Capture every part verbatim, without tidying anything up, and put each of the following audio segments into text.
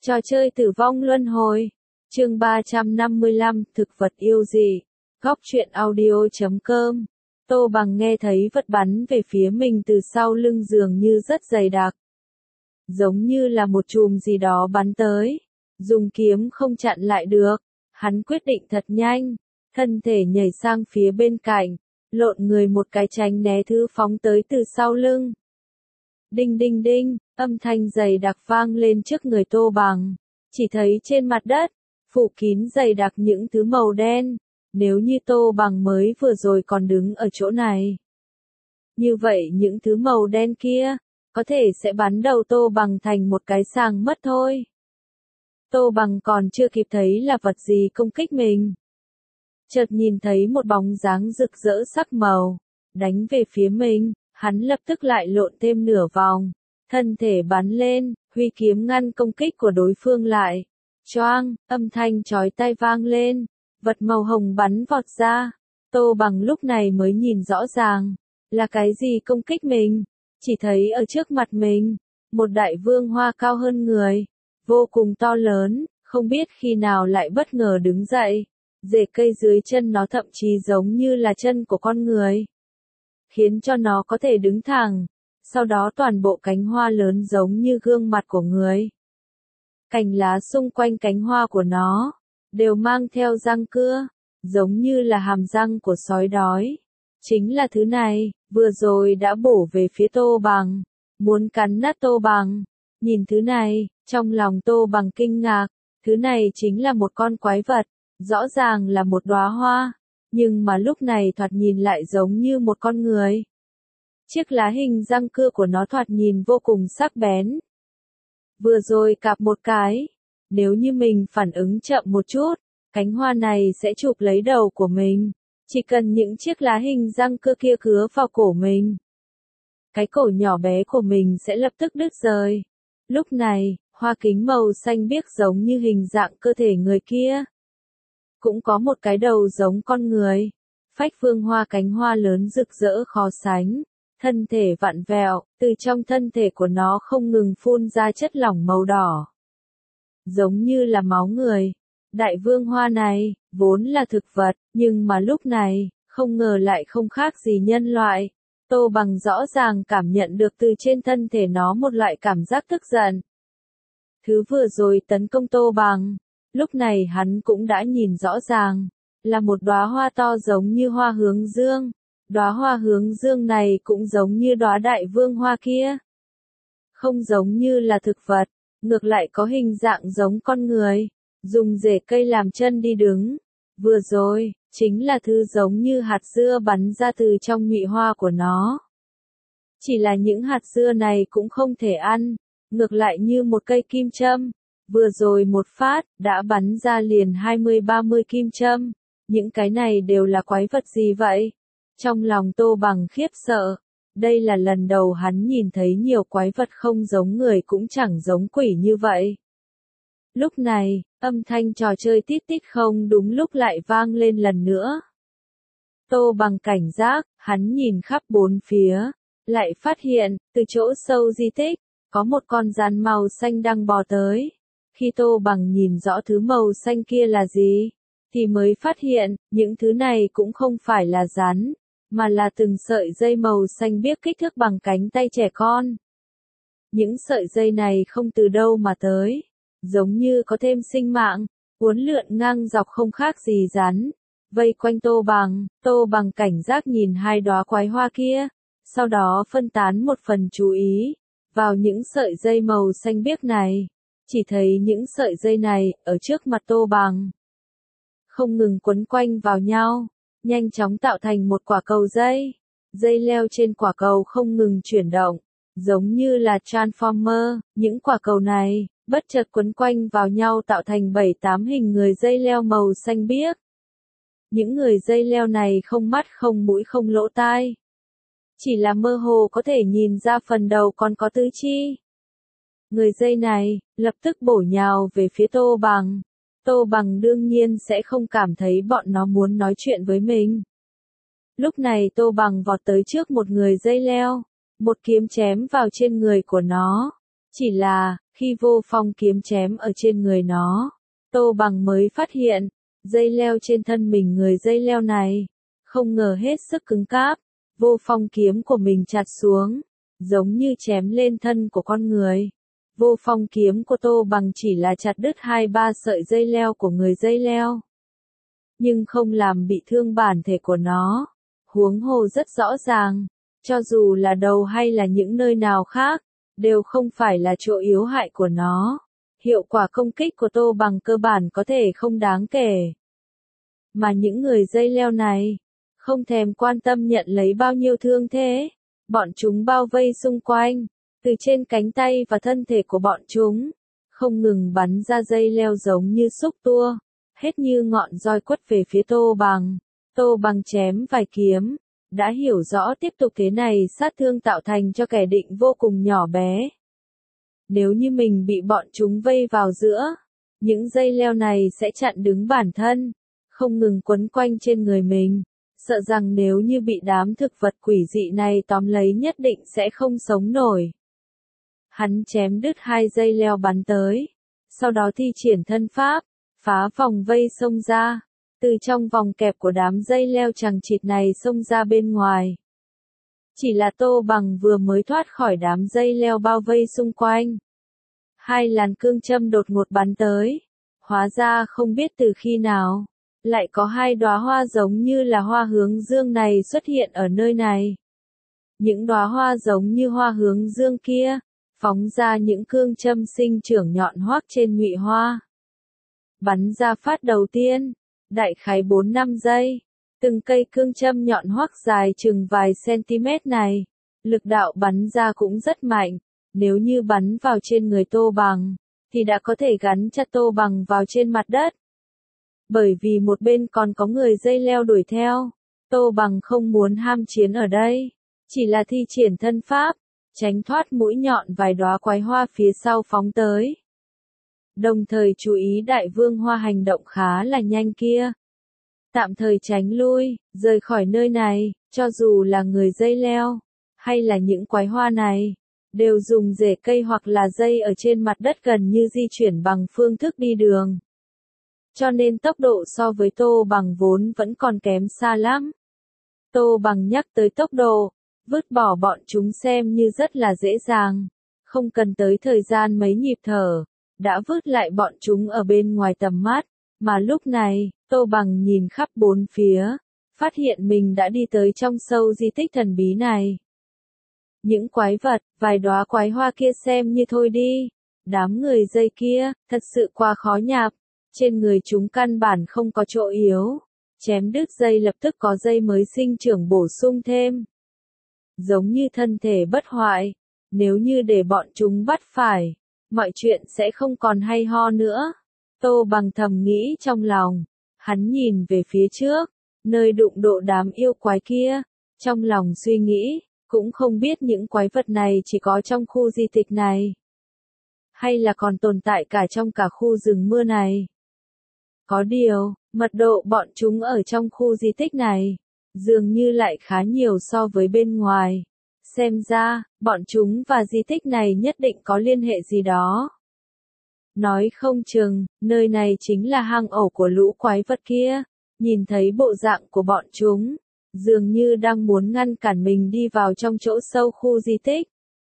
Trò chơi tử vong luân hồi. Chương ba trăm năm mươi lăm, thực vật yêu dị. Góc truyện audio chấm com. Tô Bằng nghe thấy vật bắn về phía mình từ sau lưng dường như rất dày đặc. Giống như là một chùm gì đó bắn tới. Dùng kiếm không chặn lại được. Hắn quyết định thật nhanh. Thân thể nhảy sang phía bên cạnh. Lộn người một cái tránh né thứ phóng tới từ sau lưng. Đinh đinh đinh, âm thanh dày đặc vang lên trước người Tô Bằng. Chỉ thấy trên mặt đất, phủ kín dày đặc những thứ màu đen. Nếu như Tô Bằng mới vừa rồi còn đứng ở chỗ này. Như vậy những thứ màu đen kia, có thể sẽ bắn đầu Tô Bằng thành một cái sàng mất thôi. Tô Bằng còn chưa kịp thấy là vật gì công kích mình. Chợt nhìn thấy một bóng dáng rực rỡ sắc màu, đánh về phía mình. Hắn lập tức lại lộn thêm nửa vòng, thân thể bắn lên, huy kiếm ngăn công kích của đối phương lại. Choang, âm thanh chói tai vang lên, vật màu hồng bắn vọt ra. Tô Bằng lúc này mới nhìn rõ ràng, là cái gì công kích mình. Chỉ thấy ở trước mặt mình, một đại vương hoa cao hơn người, vô cùng to lớn, không biết khi nào lại bất ngờ đứng dậy. Rễ cây dưới chân nó thậm chí giống như là chân của con người, khiến cho nó có thể đứng thẳng, sau đó toàn bộ cánh hoa lớn giống như gương mặt của người. Cành lá xung quanh cánh hoa của nó, đều mang theo răng cưa, giống như là hàm răng của sói đói. Chính là thứ này, vừa rồi đã bổ về phía Tô Bằng, muốn cắn nát Tô Bằng. Nhìn thứ này, trong lòng Tô Bằng kinh ngạc, thứ này chính là một con quái vật, rõ ràng là một đóa hoa. Nhưng mà lúc này thoạt nhìn lại giống như một con người. Chiếc lá hình răng cưa của nó thoạt nhìn vô cùng sắc bén. Vừa rồi cạp một cái, nếu như mình phản ứng chậm một chút, cánh hoa này sẽ chụp lấy đầu của mình. Chỉ cần những chiếc lá hình răng cưa kia cứa vào cổ mình, cái cổ nhỏ bé của mình sẽ lập tức đứt rời. Lúc này, hoa kính màu xanh biếc giống như hình dạng cơ thể người kia. Cũng có một cái đầu giống con người. Phách vương hoa cánh hoa lớn rực rỡ khó sánh. Thân thể vặn vẹo, từ trong thân thể của nó không ngừng phun ra chất lỏng màu đỏ. Giống như là máu người. Đại vương hoa này, vốn là thực vật, nhưng mà lúc này, không ngờ lại không khác gì nhân loại. Tô Bằng rõ ràng cảm nhận được từ trên thân thể nó một loại cảm giác tức giận. Thứ vừa rồi tấn công Tô Bằng. Lúc này hắn cũng đã nhìn rõ ràng, là một đóa hoa to giống như hoa hướng dương. Đóa hoa hướng dương này cũng giống như đóa đại vương hoa kia. Không giống như là thực vật, ngược lại có hình dạng giống con người, dùng rễ cây làm chân đi đứng. Vừa rồi, chính là thứ giống như hạt dưa bắn ra từ trong nhụy hoa của nó. Chỉ là những hạt dưa này cũng không thể ăn, ngược lại như một cây kim châm. Vừa rồi một phát, đã bắn ra liền hai mươi ba mươi kim châm. Những cái này đều là quái vật gì vậy? Trong lòng Tô Bằng khiếp sợ. Đây là lần đầu hắn nhìn thấy nhiều quái vật không giống người cũng chẳng giống quỷ như vậy. Lúc này, âm thanh trò chơi tít tít không đúng lúc lại vang lên lần nữa. Tô Bằng cảnh giác, hắn nhìn khắp bốn phía, lại phát hiện, từ chỗ sâu di tích, có một con rắn màu xanh đang bò tới. Khi Tô Bằng nhìn rõ thứ màu xanh kia là gì, thì mới phát hiện, những thứ này cũng không phải là rắn, mà là từng sợi dây màu xanh biếc kích thước bằng cánh tay trẻ con. Những sợi dây này không từ đâu mà tới, giống như có thêm sinh mạng, uốn lượn ngang dọc không khác gì rắn, vây quanh Tô Bằng. Tô Bằng cảnh giác nhìn hai đóa quái hoa kia, sau đó phân tán một phần chú ý vào những sợi dây màu xanh biếc này. Chỉ thấy những sợi dây này, ở trước mặt Tô Bằng, không ngừng quấn quanh vào nhau, nhanh chóng tạo thành một quả cầu dây. Dây leo trên quả cầu không ngừng chuyển động, giống như là Transformer. Những quả cầu này, bất chợt quấn quanh vào nhau tạo thành bảy tám hình người dây leo màu xanh biếc. Những người dây leo này không mắt không mũi không lỗ tai. Chỉ là mơ hồ có thể nhìn ra phần đầu còn có tứ chi. Người dây này, lập tức bổ nhào về phía Tô Bằng. Tô Bằng đương nhiên sẽ không cảm thấy bọn nó muốn nói chuyện với mình. Lúc này Tô Bằng vọt tới trước một người dây leo, một kiếm chém vào trên người của nó. Chỉ là, Khi Vô Phong kiếm chém ở trên người nó, Tô Bằng mới phát hiện, dây leo trên thân mình người dây leo này, không ngờ hết sức cứng cáp, Vô Phong kiếm của mình chặt xuống, giống như chém lên thân của con người. Vô Phong kiếm của Tô Bằng chỉ là chặt đứt hai ba sợi dây leo của người dây leo, nhưng không làm bị thương bản thể của nó. Huống hồ rất rõ ràng, cho dù là đầu hay là những nơi nào khác, đều không phải là chỗ yếu hại của nó. Hiệu quả công kích của Tô Bằng cơ bản có thể không đáng kể. Mà những người dây leo này, không thèm quan tâm nhận lấy bao nhiêu thương thế. Bọn chúng bao vây xung quanh, từ trên cánh tay và thân thể của bọn chúng, không ngừng bắn ra dây leo giống như xúc tua, hết như ngọn roi quất về phía Tô Bằng. Tô Bằng chém vài kiếm, đã hiểu rõ tiếp tục thế này sát thương tạo thành cho kẻ địch vô cùng nhỏ bé. Nếu như mình bị bọn chúng vây vào giữa, những dây leo này sẽ chặn đứng bản thân, không ngừng quấn quanh trên người mình, sợ rằng nếu như bị đám thực vật quỷ dị này tóm lấy nhất định sẽ không sống nổi. Hắn chém đứt hai dây leo bắn tới, sau đó thi triển thân pháp, phá vòng vây xông ra, từ trong vòng kẹp của đám dây leo chằng chịt này xông ra bên ngoài. Chỉ là Tô Bằng vừa mới thoát khỏi đám dây leo bao vây xung quanh, hai làn cương châm đột ngột bắn tới, hóa ra không biết từ khi nào, lại có hai đóa hoa giống như là hoa hướng dương này xuất hiện ở nơi này. Những đóa hoa giống như hoa hướng dương kia, phóng ra những cương châm sinh trưởng nhọn hoắt trên nhụy hoa. Bắn ra phát đầu tiên, đại khái bốn năm giây, từng cây cương châm nhọn hoắt dài chừng vài cm này, lực đạo bắn ra cũng rất mạnh, nếu như bắn vào trên người Tô Bằng, thì đã có thể gắn chặt Tô Bằng vào trên mặt đất. Bởi vì một bên còn có người dây leo đuổi theo, Tô Bằng không muốn ham chiến ở đây, chỉ là thi triển thân pháp, tránh thoát mũi nhọn vài đóa quái hoa phía sau phóng tới. Đồng thời chú ý đại vương hoa hành động khá là nhanh kia. Tạm thời tránh lui, rời khỏi nơi này, cho dù là người dây leo, hay là những quái hoa này, đều dùng rễ cây hoặc là dây ở trên mặt đất gần như di chuyển bằng phương thức đi đường. Cho nên tốc độ so với Tô Bằng vốn vẫn còn kém xa lắm. Tô Bằng nhắc tới tốc độ, vứt bỏ bọn chúng xem như rất là dễ dàng, không cần tới thời gian mấy nhịp thở, đã vứt lại bọn chúng ở bên ngoài tầm mắt, mà lúc này, Tô Bằng nhìn khắp bốn phía, phát hiện mình đã đi tới trong sâu di tích thần bí này. Những quái vật, vài đóa quái hoa kia xem như thôi đi, đám người dây kia, thật sự quá khó nhạp, trên người chúng căn bản không có chỗ yếu, chém đứt dây lập tức có dây mới sinh trưởng bổ sung thêm. Giống như thân thể bất hoại, nếu như để bọn chúng bắt phải, mọi chuyện sẽ không còn hay ho nữa. Tô Bằng thầm nghĩ trong lòng, hắn nhìn về phía trước, nơi đụng độ đám yêu quái kia, trong lòng suy nghĩ, cũng không biết những quái vật này chỉ có trong khu di tích này, hay là còn tồn tại cả trong cả khu rừng mưa này. Có điều, mật độ bọn chúng ở trong khu di tích này, dường như lại khá nhiều so với bên ngoài. Xem ra, bọn chúng và di tích này nhất định có liên hệ gì đó. Nói không chừng, nơi này chính là hang ổ của lũ quái vật kia, nhìn thấy bộ dạng của bọn chúng, dường như đang muốn ngăn cản mình đi vào trong chỗ sâu khu di tích.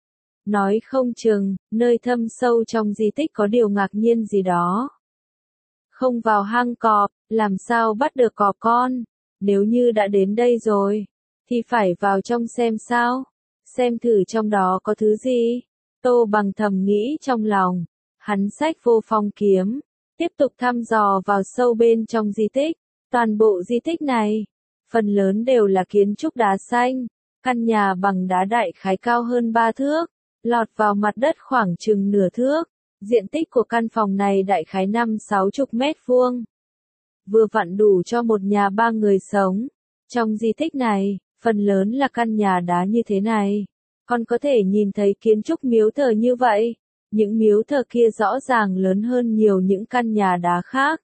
Nói không chừng, nơi thâm sâu trong di tích có điều ngạc nhiên gì đó. Không vào hang cọp, làm sao bắt được cọp con? Nếu như đã đến đây rồi, thì phải vào trong xem sao, xem thử trong đó có thứ gì. Tô Bằng thầm nghĩ trong lòng, hắn xách Vô Phong kiếm, tiếp tục thăm dò vào sâu bên trong di tích. Toàn bộ di tích này, phần lớn đều là kiến trúc đá xanh, căn nhà bằng đá đại khái cao hơn ba thước, lọt vào mặt đất khoảng chừng nửa thước. Diện tích của căn phòng này đại khái năm sáu chục mét vuông. Vừa vặn đủ cho một nhà ba người sống. Trong di tích này, phần lớn là căn nhà đá như thế này. Còn có thể nhìn thấy kiến trúc miếu thờ như vậy. Những miếu thờ kia rõ ràng lớn hơn nhiều những căn nhà đá khác.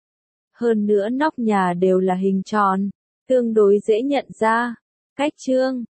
Hơn nữa nóc nhà đều là hình tròn, tương đối dễ nhận ra. Cách chương